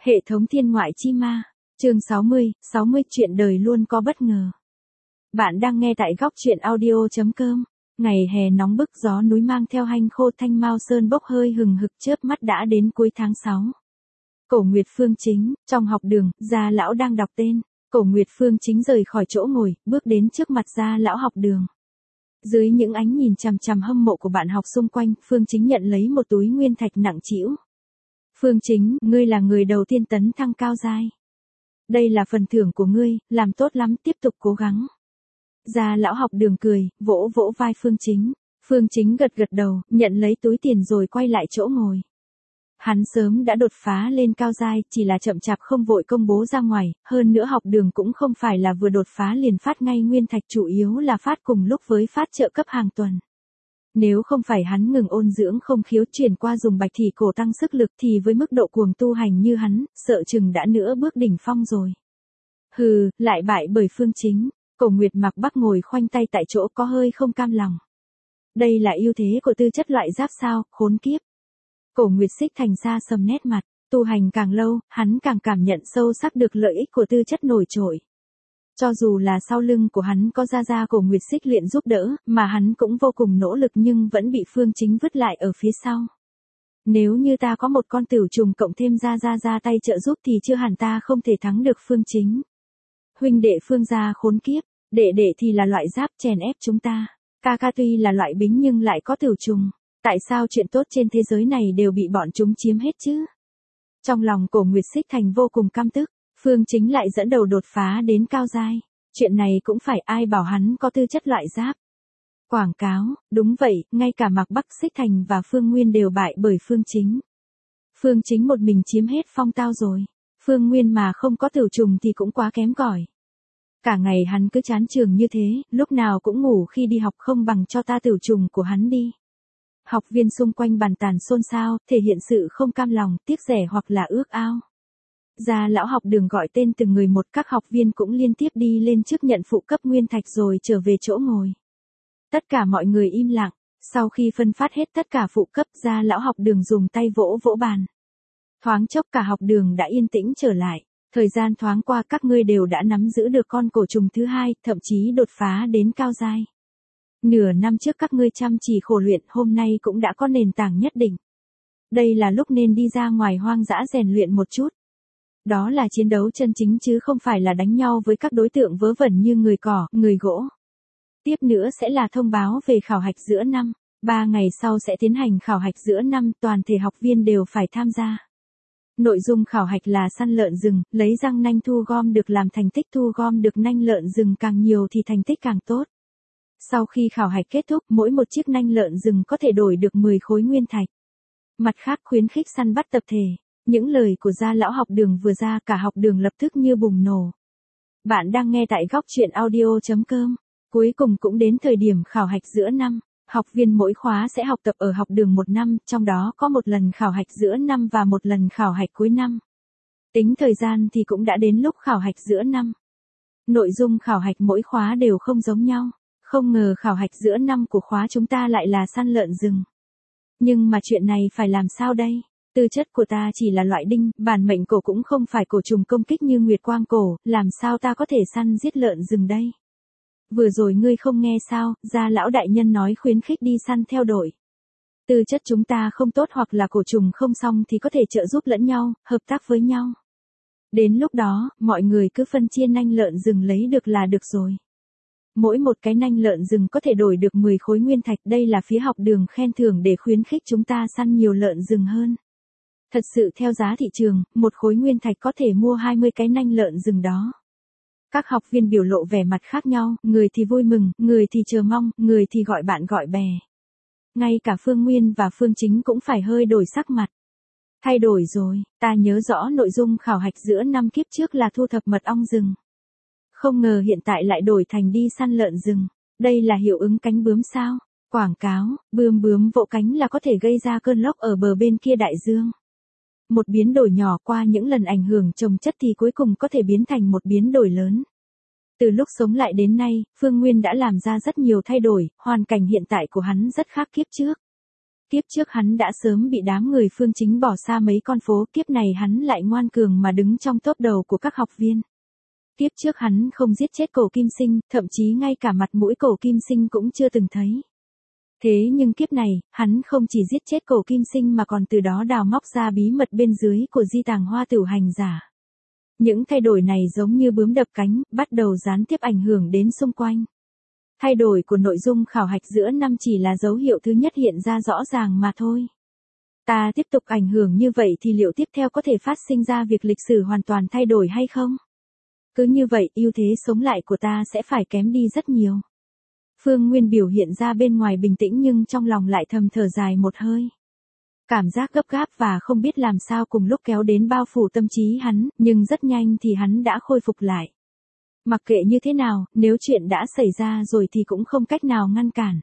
Hệ thống thiên ngoại chi ma, chương 60 chuyện đời luôn có bất ngờ. Bạn đang nghe tại góc truyện audio.com. Ngày hè nóng bức, gió núi mang theo hanh khô, thanh mao sơn bốc hơi hừng hực, chớp mắt đã đến cuối tháng 6. Cổ Nguyệt Phương Chính, trong học đường, Gia lão đang đọc tên. Cổ Nguyệt Phương Chính rời khỏi chỗ ngồi, bước đến trước mặt Gia lão học đường. Dưới những ánh nhìn chằm chằm hâm mộ của bạn học xung quanh, Phương Chính nhận lấy một túi nguyên thạch nặng trĩu. Phương Chính, ngươi là người đầu tiên tấn thăng cao giai. Đây là phần thưởng của ngươi, làm tốt lắm, tiếp tục cố gắng. Gia lão học đường cười, vỗ vỗ vai Phương Chính. Phương Chính gật gật đầu, nhận lấy túi tiền rồi quay lại chỗ ngồi. Hắn sớm đã đột phá lên cao giai, chỉ là chậm chạp không vội công bố ra ngoài, hơn nữa học đường cũng không phải là vừa đột phá liền phát ngay nguyên thạch, chủ yếu là phát cùng lúc với phát trợ cấp hàng tuần. Nếu không phải hắn ngừng ôn dưỡng không khiếu chuyển qua dùng bạch thị cổ tăng sức lực thì với mức độ cuồng tu hành như hắn, sợ chừng đã nữa bước đỉnh phong rồi. Hừ, lại bại bởi Phương Chính. Cổ Nguyệt Mặc Bắc ngồi khoanh tay tại chỗ có hơi không cam lòng. Đây là ưu thế của tư chất loại giáp sao, khốn kiếp. Cổ Nguyệt Xích Thành xa sầm nét mặt, tu hành càng lâu, hắn càng cảm nhận sâu sắc được lợi ích của tư chất nổi trội. Cho dù là sau lưng của hắn có Gia Cổ Nguyệt Xích luyện giúp đỡ, mà hắn cũng vô cùng nỗ lực nhưng vẫn bị Phương Chính vứt lại ở phía sau. Nếu như ta có một con tửu trùng cộng thêm ra tay trợ giúp thì chưa hẳn ta không thể thắng được Phương Chính. Huynh đệ Phương gia khốn kiếp, đệ đệ thì là loại giáp chèn ép chúng ta, ca ca tuy là loại bính nhưng lại có tửu trùng, tại sao chuyện tốt trên thế giới này đều bị bọn chúng chiếm hết chứ? Trong lòng Cổ Nguyệt Xích Thành vô cùng căm tức. Phương Chính lại dẫn đầu đột phá đến cao giai, chuyện này cũng phải ai bảo hắn có tư chất loại giáp. Quảng cáo, đúng vậy, ngay cả Mạc Bắc Xích Thành và Phương Nguyên đều bại bởi Phương Chính. Phương Chính một mình chiếm hết phong tao rồi, Phương Nguyên mà không có tửu trùng thì cũng quá kém cỏi. Cả ngày hắn cứ chán trường như thế, lúc nào cũng ngủ khi đi học, không bằng cho ta tửu trùng của hắn đi. Học viên xung quanh bàn tàn xôn xao, thể hiện sự không cam lòng, tiếc rẻ hoặc là ước ao. Gia lão học đường gọi tên từng người một, các học viên cũng liên tiếp đi lên trước nhận phụ cấp nguyên thạch rồi trở về chỗ ngồi. Tất cả mọi người im lặng, sau khi phân phát hết tất cả phụ cấp, Gia lão học đường dùng tay vỗ vỗ bàn. Thoáng chốc cả học đường đã yên tĩnh trở lại, thời gian thoáng qua các ngươi đều đã nắm giữ được con cổ trùng thứ hai, thậm chí đột phá đến cao giai. Nửa năm trước các ngươi chăm chỉ khổ luyện, hôm nay cũng đã có nền tảng nhất định. Đây là lúc nên đi ra ngoài hoang dã rèn luyện một chút. Đó là chiến đấu chân chính chứ không phải là đánh nhau với các đối tượng vớ vẩn như người cỏ, người gỗ. Tiếp nữa sẽ là thông báo về khảo hạch giữa năm. 3 ngày sau sẽ tiến hành khảo hạch giữa năm, toàn thể học viên đều phải tham gia. Nội dung khảo hạch là săn lợn rừng, lấy răng nanh thu gom được làm thành tích, thu gom được nanh lợn rừng càng nhiều thì thành tích càng tốt. Sau khi khảo hạch kết thúc, mỗi một chiếc nanh lợn rừng có thể đổi được 10 khối nguyên thạch. Mặt khác khuyến khích săn bắt tập thể. Những lời của Gia lão học đường vừa ra, cả học đường lập tức như bùng nổ. Bạn đang nghe tại góc truyện audio.com. Cuối cùng cũng đến thời điểm khảo hạch giữa năm. Học viên mỗi khóa sẽ học tập ở học đường 1 năm, trong đó có một lần khảo hạch giữa năm và một lần khảo hạch cuối năm. Tính thời gian thì cũng đã đến lúc khảo hạch giữa năm. Nội dung khảo hạch mỗi khóa đều không giống nhau. Không ngờ khảo hạch giữa năm của khóa chúng ta lại là săn lợn rừng. Nhưng mà chuyện này phải làm sao đây? Tư chất của ta chỉ là loại đinh, bản mệnh cổ cũng không phải cổ trùng công kích như Nguyệt Quang cổ, làm sao ta có thể săn giết lợn rừng đây? Vừa rồi ngươi không nghe sao, Gia lão đại nhân nói khuyến khích đi săn theo đội. Tư chất chúng ta không tốt hoặc là cổ trùng không xong thì có thể trợ giúp lẫn nhau, hợp tác với nhau. Đến lúc đó, mọi người cứ phân chia nanh lợn rừng lấy được là được rồi. Mỗi một cái nanh lợn rừng có thể đổi được 10 khối nguyên thạch, đây là phía học đường khen thưởng để khuyến khích chúng ta săn nhiều lợn rừng hơn. Thật sự theo giá thị trường, một khối nguyên thạch có thể mua 20 cái nanh lợn rừng đó. Các học viên biểu lộ vẻ mặt khác nhau, người thì vui mừng, người thì chờ mong, người thì gọi bạn gọi bè. Ngay cả Phương Nguyên và Phương Chính cũng phải hơi đổi sắc mặt. Thay đổi rồi, ta nhớ rõ nội dung khảo hạch giữa năm kiếp trước là thu thập mật ong rừng. Không ngờ hiện tại lại đổi thành đi săn lợn rừng. Đây là hiệu ứng cánh bướm sao? Quảng cáo, bướm vỗ cánh là có thể gây ra cơn lốc ở bờ bên kia đại dương. Một biến đổi nhỏ qua những lần ảnh hưởng chồng chất thì cuối cùng có thể biến thành một biến đổi lớn. Từ lúc sống lại đến nay, Phương Nguyên đã làm ra rất nhiều thay đổi, hoàn cảnh hiện tại của hắn rất khác kiếp trước. Kiếp trước hắn đã sớm bị đám người Phương Chính bỏ xa mấy con phố, kiếp này hắn lại ngoan cường mà đứng trong top đầu của các học viên. Kiếp trước hắn không giết chết Cổ Kim Sinh, thậm chí ngay cả mặt mũi Cổ Kim Sinh cũng chưa từng thấy. Thế nhưng kiếp này, hắn không chỉ giết chết Cổ Kim Sinh mà còn từ đó đào móc ra bí mật bên dưới của di tàng Hoa Tửu Hành giả. Những thay đổi này giống như bướm đập cánh, bắt đầu gián tiếp ảnh hưởng đến xung quanh. Thay đổi của nội dung khảo hạch giữa năm chỉ là dấu hiệu thứ nhất hiện ra rõ ràng mà thôi. Ta tiếp tục ảnh hưởng như vậy thì liệu tiếp theo có thể phát sinh ra việc lịch sử hoàn toàn thay đổi hay không? Cứ như vậy, ưu thế sống lại của ta sẽ phải kém đi rất nhiều. Phương Nguyên biểu hiện ra bên ngoài bình tĩnh nhưng trong lòng lại thầm thở dài một hơi. Cảm giác gấp gáp và không biết làm sao cùng lúc kéo đến bao phủ tâm trí hắn, nhưng rất nhanh thì hắn đã khôi phục lại. Mặc kệ như thế nào, nếu chuyện đã xảy ra rồi thì cũng không cách nào ngăn cản.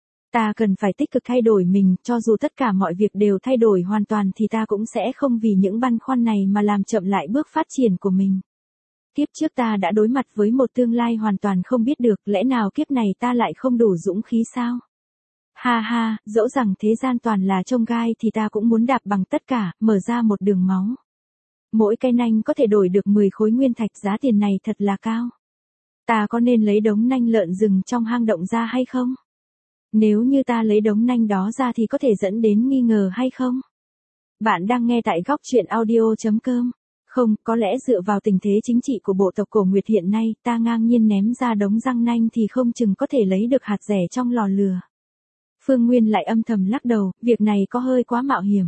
Ta cần phải tích cực thay đổi mình, cho dù tất cả mọi việc đều thay đổi hoàn toàn thì ta cũng sẽ không vì những băn khoăn này mà làm chậm lại bước phát triển của mình. Kiếp trước ta đã đối mặt với một tương lai hoàn toàn không biết được, lẽ nào kiếp này ta lại không đủ dũng khí sao? Ha ha, dẫu rằng thế gian toàn là chông gai thì ta cũng muốn đạp bằng tất cả, mở ra một đường máu. Mỗi cây nanh có thể đổi được 10 khối nguyên thạch, giá tiền này thật là cao. Ta có nên lấy đống nanh lợn rừng trong hang động ra hay không? Nếu như ta lấy đống nanh đó ra thì có thể dẫn đến nghi ngờ hay không? Bạn đang nghe tại góc truyện audio.com. Không, có lẽ dựa vào tình thế chính trị của bộ tộc Cổ Nguyệt hiện nay, ta ngang nhiên ném ra đống răng nanh thì không chừng có thể lấy được hạt rẻ trong lò lửa. Phương Nguyên lại âm thầm lắc đầu, việc này có hơi quá mạo hiểm.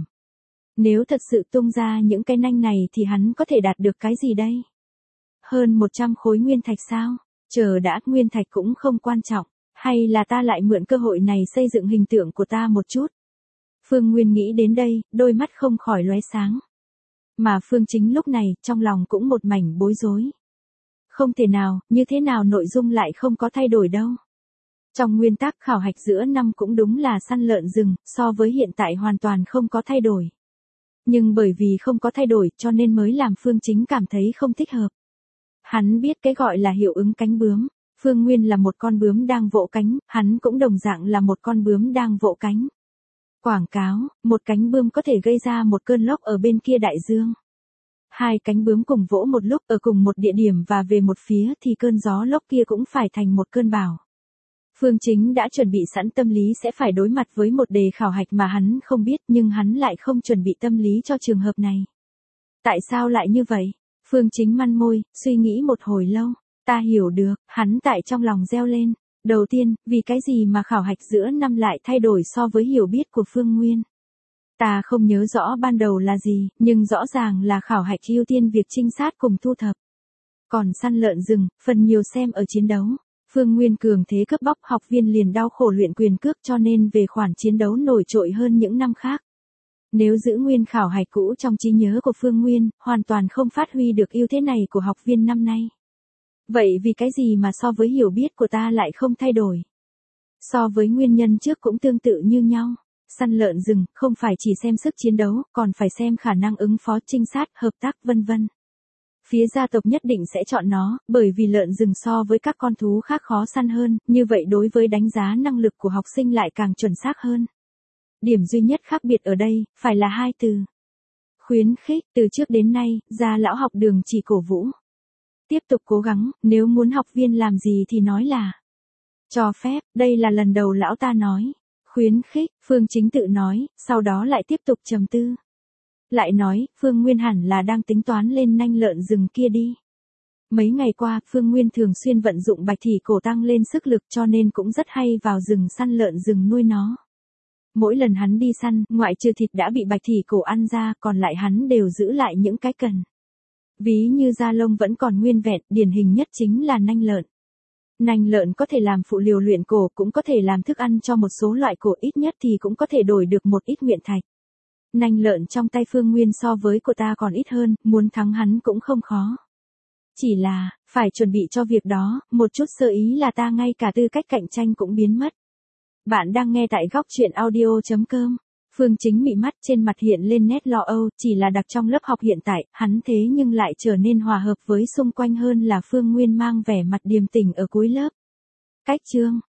Nếu thật sự tung ra những cái nanh này thì hắn có thể đạt được cái gì đây? Hơn 100 khối nguyên thạch sao? Chờ đã, nguyên thạch cũng không quan trọng. Hay là ta lại mượn cơ hội này xây dựng hình tượng của ta một chút? Phương Nguyên nghĩ đến đây, đôi mắt không khỏi lóe sáng. Mà Phương Chính lúc này, trong lòng cũng một mảnh bối rối. Không thể nào, như thế nào nội dung lại không có thay đổi đâu. Trong nguyên tắc khảo hạch giữa năm cũng đúng là săn lợn rừng, so với hiện tại hoàn toàn không có thay đổi. Nhưng bởi vì không có thay đổi cho nên mới làm Phương Chính cảm thấy không thích hợp. Hắn biết cái gọi là hiệu ứng cánh bướm. Phương Nguyên là một con bướm đang vỗ cánh, hắn cũng đồng dạng là một con bướm đang vỗ cánh. Quảng cáo, một cánh bướm có thể gây ra một cơn lốc ở bên kia đại dương. Hai cánh bướm cùng vỗ một lúc ở cùng một địa điểm và về một phía thì cơn gió lốc kia cũng phải thành một cơn bão. Phương Chính đã chuẩn bị sẵn tâm lý sẽ phải đối mặt với một đề khảo hạch mà hắn không biết, nhưng hắn lại không chuẩn bị tâm lý cho trường hợp này. Tại sao lại như vậy? Phương Chính măn môi, suy nghĩ một hồi lâu. Ta hiểu được, hắn tại trong lòng reo lên. Đầu tiên, vì cái gì mà khảo hạch giữa năm lại thay đổi so với hiểu biết của Phương Nguyên? Ta không nhớ rõ ban đầu là gì, nhưng rõ ràng là khảo hạch ưu tiên việc trinh sát cùng thu thập. Còn săn lợn rừng, phần nhiều xem ở chiến đấu. Phương Nguyên cường thế cướp bóc, học viên liền đau khổ luyện quyền cước cho nên về khoản chiến đấu nổi trội hơn những năm khác. Nếu giữ nguyên khảo hạch cũ trong trí nhớ của Phương Nguyên, hoàn toàn không phát huy được ưu thế này của học viên năm nay. Vậy vì cái gì mà so với hiểu biết của ta lại không thay đổi? So với nguyên nhân trước cũng tương tự như nhau. Săn lợn rừng không phải chỉ xem sức chiến đấu, còn phải xem khả năng ứng phó, trinh sát, hợp tác vân vân. Phía gia tộc nhất định sẽ chọn nó, bởi vì lợn rừng so với các con thú khác khó săn hơn, như vậy đối với đánh giá năng lực của học sinh lại càng chuẩn xác hơn. Điểm duy nhất khác biệt ở đây, phải là hai từ. Khuyến khích, từ trước đến nay, gia lão học đường chỉ cổ vũ. Tiếp tục cố gắng, nếu muốn học viên làm gì thì nói là cho phép, đây là lần đầu lão ta nói. Khuyến khích, Phương Chính tự nói, sau đó lại tiếp tục trầm tư. Lại nói, Phương Nguyên hẳn là đang tính toán lên nanh lợn rừng kia đi. Mấy ngày qua, Phương Nguyên thường xuyên vận dụng bạch thỉ cổ tăng lên sức lực cho nên cũng rất hay vào rừng săn lợn rừng nuôi nó. Mỗi lần hắn đi săn, ngoại trừ thịt đã bị bạch thỉ cổ ăn ra, còn lại hắn đều giữ lại những cái cần. Ví như da lông vẫn còn nguyên vẹn, điển hình nhất chính là nanh lợn. Nanh lợn có thể làm phụ liều luyện cổ, cũng có thể làm thức ăn cho một số loại cổ, ít nhất thì cũng có thể đổi được một ít nguyện thạch. Nanh lợn trong tay Phương Nguyên so với của ta còn ít hơn, muốn thắng hắn cũng không khó. Chỉ là, phải chuẩn bị cho việc đó, một chút sơ ý là ta ngay cả tư cách cạnh tranh cũng biến mất. Bạn đang nghe tại góc truyện audio.com. Phương Chính mị mắt, trên mặt hiện lên nét lo âu, chỉ là đặc trong lớp học hiện tại, hắn thế nhưng lại trở nên hòa hợp với xung quanh hơn là Phương Nguyên mang vẻ mặt điềm tĩnh ở cuối lớp. Cách chương